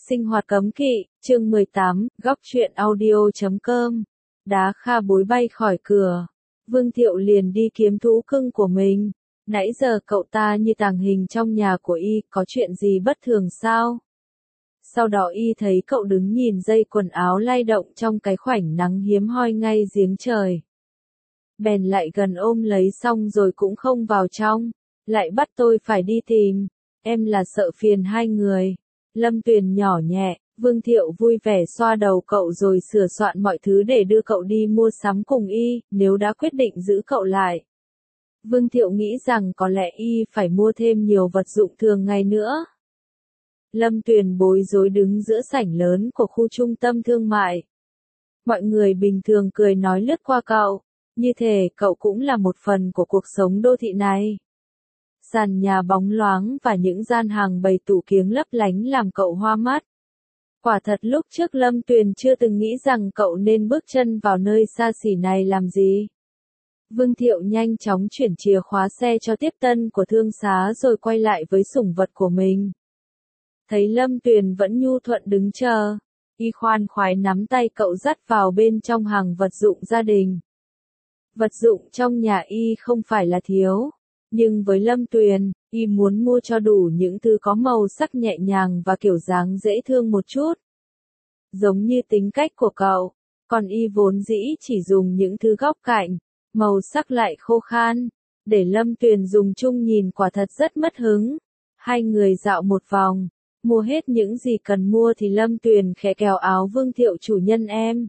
Sinh hoạt cấm kỵ, chương 18, góc truyện audio.com. Đá kha bối bay khỏi cửa. Vương Thiệu liền đi kiếm thú cưng của mình. Nãy giờ cậu ta như tàng hình trong nhà của y, có chuyện gì bất thường sao? Sau đó y thấy cậu đứng nhìn dây quần áo lay động trong cái khoảnh nắng hiếm hoi ngay giếng trời. Bèn lại gần ôm lấy xong rồi cũng không vào trong. Lại bắt tôi phải đi tìm. Em là sợ phiền hai người. Lâm Tuyền nhỏ nhẹ, Vương Thiệu vui vẻ xoa đầu cậu rồi sửa soạn mọi thứ để đưa cậu đi mua sắm cùng y, nếu đã quyết định giữ cậu lại. Vương Thiệu nghĩ rằng có lẽ y phải mua thêm nhiều vật dụng thường ngày nữa. Lâm Tuyền bối rối đứng giữa sảnh lớn của khu trung tâm thương mại. Mọi người bình thường cười nói lướt qua cậu, như thể cậu cũng là một phần của cuộc sống đô thị này. Sàn nhà bóng loáng và những gian hàng bày tủ kiếng lấp lánh làm cậu hoa mắt. Quả thật lúc trước Lâm Tuyền chưa từng nghĩ rằng cậu nên bước chân vào nơi xa xỉ này làm gì. Vương Thiệu nhanh chóng chuyển chìa khóa xe cho tiếp tân của thương xá rồi quay lại với sủng vật của mình. Thấy Lâm Tuyền vẫn nhu thuận đứng chờ, y khoan khoái nắm tay cậu dắt vào bên trong hàng vật dụng gia đình. Vật dụng trong nhà y không phải là thiếu. Nhưng với Lâm Tuyền, y muốn mua cho đủ những thứ có màu sắc nhẹ nhàng và kiểu dáng dễ thương một chút. Giống như tính cách của cậu, còn y vốn dĩ chỉ dùng những thứ góc cạnh, màu sắc lại khô khan, để Lâm Tuyền dùng chung nhìn quả thật rất mất hứng. Hai người dạo một vòng, mua hết những gì cần mua thì Lâm Tuyền khẽ kéo áo Vương Thiệu chủ nhân em.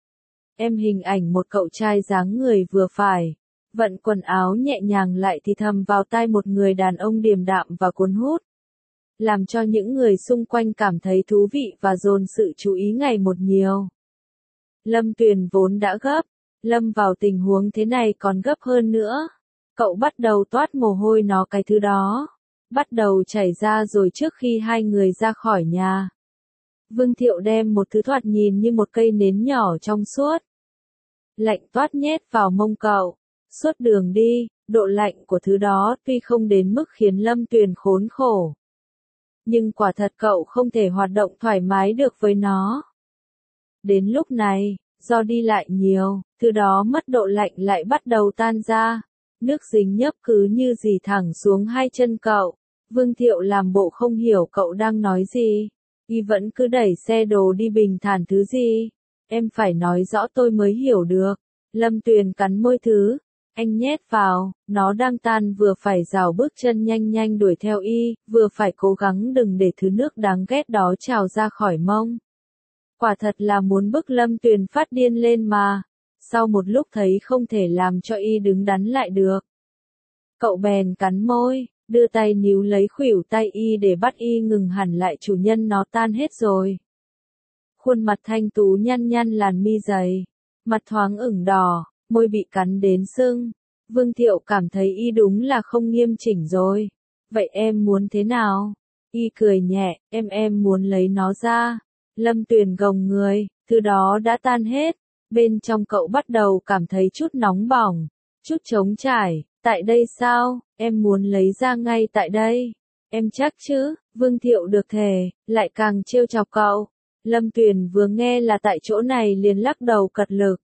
Em hình ảnh một cậu trai dáng người vừa phải. Vận quần áo nhẹ nhàng lại thì thầm vào tai một người đàn ông điềm đạm và cuốn hút. Làm cho những người xung quanh cảm thấy thú vị và dồn sự chú ý ngày một nhiều. Lâm Tuyền vốn đã gấp, lâm vào tình huống thế này còn gấp hơn nữa. Cậu bắt đầu toát mồ hôi nó cái thứ đó. Bắt đầu chảy ra rồi trước khi hai người ra khỏi nhà. Vương Thiệu đem một thứ thoạt nhìn như một cây nến nhỏ trong suốt. Lạnh toát nhét vào mông cậu. Suốt đường đi, độ lạnh của thứ đó tuy không đến mức khiến Lâm Tuyền khốn khổ. Nhưng quả thật cậu không thể hoạt động thoải mái được với nó. Đến lúc này, do đi lại nhiều, thứ đó mất độ lạnh lại bắt đầu tan ra. Nước dính nhớp cứ như rỉ thẳng xuống hai chân cậu. Vương Thiệu làm bộ không hiểu cậu đang nói gì. Y vẫn cứ đẩy xe đồ đi bình thản thứ gì. Em phải nói rõ tôi mới hiểu được. Lâm Tuyền cắn môi thứ. Anh nhét vào, nó đang tan vừa phải rảo bước chân nhanh nhanh đuổi theo y, vừa phải cố gắng đừng để thứ nước đáng ghét đó trào ra khỏi mông. Quả thật là muốn bức Lâm Tuyền phát điên lên mà. Sau một lúc thấy không thể làm cho y đứng đắn lại được. Cậu bèn cắn môi, đưa tay níu lấy khuỷu tay y để bắt y ngừng hẳn lại chủ nhân nó tan hết rồi. Khuôn mặt thanh tú nhăn nhăn làn mi dày, mặt thoáng ửng đỏ. Môi bị cắn đến sưng. Vương Thiệu cảm thấy y đúng là không nghiêm chỉnh rồi. Vậy em muốn thế nào? Y cười nhẹ, em muốn lấy nó ra. Lâm Tuyền gồng người, thứ đó đã tan hết. Bên trong cậu bắt đầu cảm thấy chút nóng bỏng, chút trống trải. Tại đây sao? Em muốn lấy ra ngay tại đây. Em chắc chứ? Vương Thiệu được thề, lại càng trêu chọc cậu. Lâm Tuyền vừa nghe là tại chỗ này liền lắc đầu cật lực.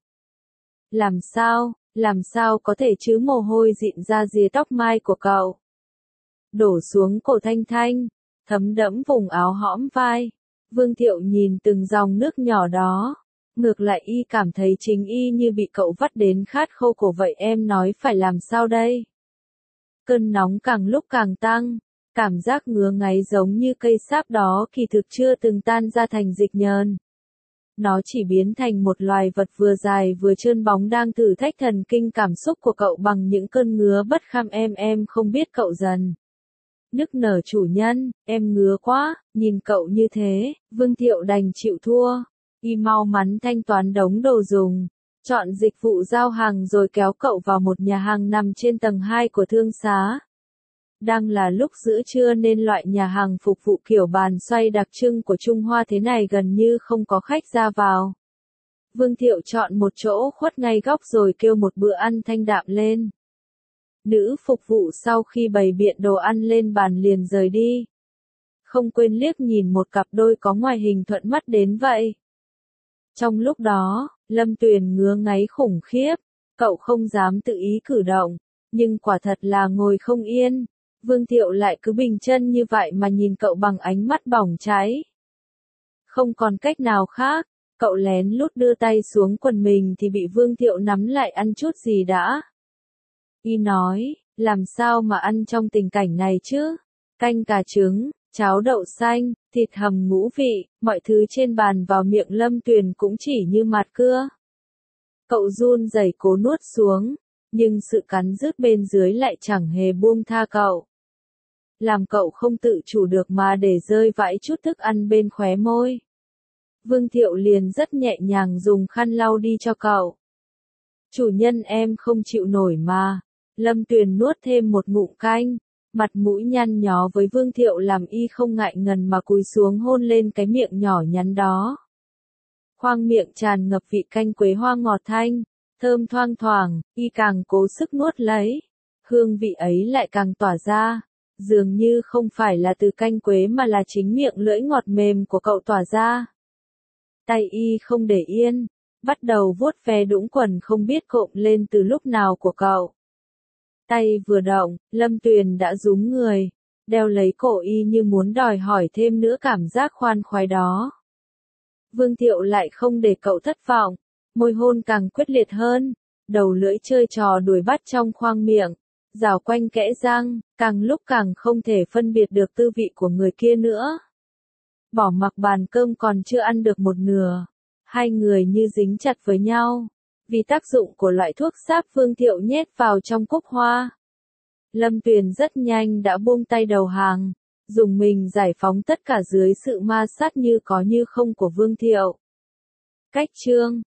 Làm sao có thể chứ, mồ hôi dịn ra rìa tóc mai của cậu. Đổ xuống cổ Thanh Thanh, thấm đẫm vùng áo hõm vai. Vương Thiệu nhìn từng dòng nước nhỏ đó. Ngược lại y cảm thấy chính y như bị cậu vắt đến khát khô cổ vậy, em nói phải làm sao đây? Cơn nóng càng lúc càng tăng. Cảm giác ngứa ngáy giống như cây sáp đó kỳ thực chưa từng tan ra thành dịch nhờn. Nó chỉ biến thành một loài vật vừa dài vừa trơn bóng đang thử thách thần kinh cảm xúc của cậu bằng những cơn ngứa bất kham. Em không biết cậu dần nức nở chủ nhân, em ngứa quá, nhìn cậu như thế, Vương Thiệu đành chịu thua. Y mau mắn thanh toán đống đồ dùng, chọn dịch vụ giao hàng rồi kéo cậu vào một nhà hàng nằm trên tầng 2 của thương xá. Đang là lúc giữa trưa nên loại nhà hàng phục vụ kiểu bàn xoay đặc trưng của Trung Hoa thế này gần như không có khách ra vào. Vương Thiệu chọn một chỗ khuất ngay góc rồi kêu một bữa ăn thanh đạm lên. Nữ phục vụ sau khi bày biện đồ ăn lên bàn liền rời đi. không quên liếc nhìn một cặp đôi có ngoại hình thuận mắt đến vậy. Trong lúc đó, Lâm Tuyền ngứa ngáy khủng khiếp, cậu không dám tự ý cử động, nhưng quả thật là ngồi không yên. Vương Thiệu lại cứ bình chân như vậy mà nhìn cậu bằng ánh mắt bỏng cháy. Không còn cách nào khác, cậu lén lút đưa tay xuống quần mình thì bị Vương Thiệu nắm lại ăn chút gì đã. Y nói, làm sao mà ăn trong tình cảnh này chứ? Canh cà trứng, cháo đậu xanh, thịt hầm ngũ vị, mọi thứ trên bàn vào miệng Lâm Tuyền cũng chỉ như mạt cưa. Cậu run rẩy cố nuốt xuống, nhưng sự cắn rứt bên dưới lại chẳng hề buông tha cậu. Làm cậu không tự chủ được mà để rơi vãi chút thức ăn bên khóe môi. Vương Thiệu liền rất nhẹ nhàng dùng khăn lau đi cho cậu. Chủ nhân em không chịu nổi mà. Lâm Tuyền nuốt thêm một ngụm canh, mặt mũi nhăn nhó với Vương Thiệu làm y không ngại ngần mà cúi xuống hôn lên cái miệng nhỏ nhắn đó. Khoang miệng tràn ngập vị canh quế hoa ngọt thanh, thơm thoang thoảng, y càng cố sức nuốt lấy. Hương vị ấy lại càng tỏa ra, dường như không phải là từ canh quế mà là chính miệng lưỡi ngọt mềm của cậu tỏa ra. Tay y không để yên, bắt đầu vuốt ve đũng quần không biết cộm lên từ lúc nào của cậu. Tay vừa động, Lâm Tuyền đã rúm người, đeo lấy cổ y như muốn đòi hỏi thêm nữa cảm giác khoan khoái đó. Vương Thiệu lại không để cậu thất vọng, môi hôn càng quyết liệt hơn, đầu lưỡi chơi trò đuổi bắt trong khoang miệng, rào quanh kẽ răng, càng lúc càng không thể phân biệt được tư vị của người kia nữa. Bỏ mặc bàn cơm còn chưa ăn được một nửa, hai người như dính chặt với nhau, vì tác dụng của loại thuốc sáp Vương Thiệu nhét vào trong cúc hoa. Lâm Tuyền rất nhanh đã buông tay đầu hàng, dùng mình giải phóng tất cả dưới sự ma sát như có như không của Vương Thiệu. Cách chương